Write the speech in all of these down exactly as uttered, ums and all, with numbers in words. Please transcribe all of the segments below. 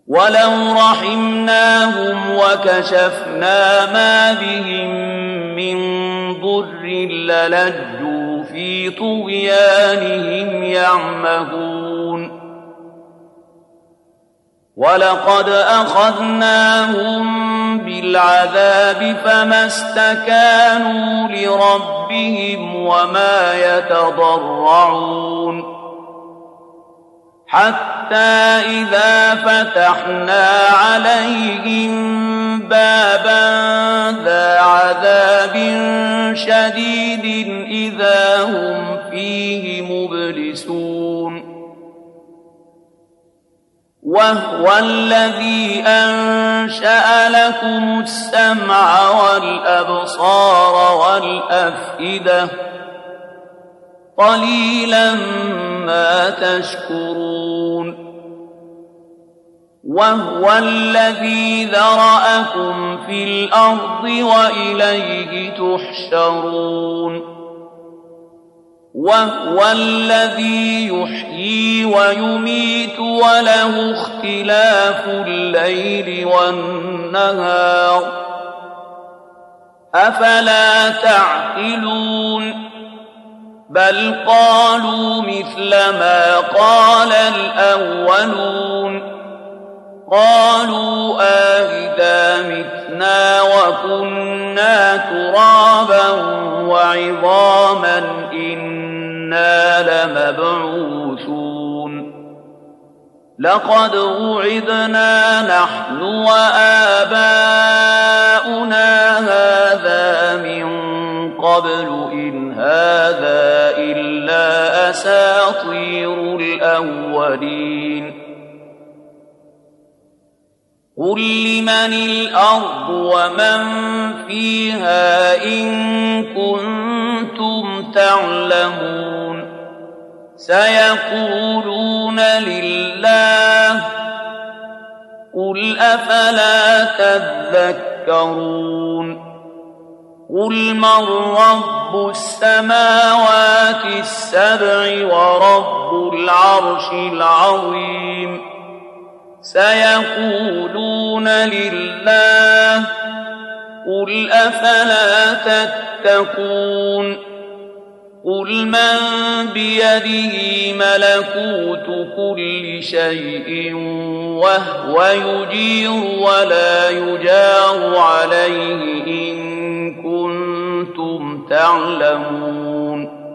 ولو رحمناهم وكشفنا ما بهم من ضر للجوا في طغيانهم يعمهون ولقد أخذناهم بالعذاب فما استكانوا لربهم وما يتضرعون حتى إذا فتحنا عليهم بابا ذا عذاب شديد إذا هم فيه مبلسون وهو الذي أنشأ لكم السمع والأبصار والأفئدة قليلا ما تشكرون وهو الذي ذرأكم في الأرض وإليه تحشرون وهو الذي يحيي ويميت وله اختلاف الليل والنهار أفلا تعقلون بل قالوا مثل ما قال الأولون قالوا آئذا متنا وكنا ترابا وعظاما إنا لمبعوثون لقد وعدنا نحن وآباؤنا هذا من قبل إن هذا إلا أساطير الأولين قل لمن الأرض ومن فيها إن كنتم تعلمون سيقولون لله قل أفلا تذكرون قل من رب السماوات السبع ورب العرش العظيم سيقولون لله قل أفلا تتقون قل من بيده ملكوت كل شيء وهو يجير ولا يجار عليه إن كنتم تعلمون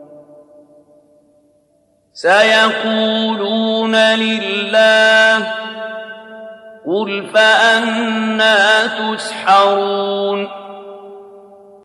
سيقولون لله قل فأنى تسحرون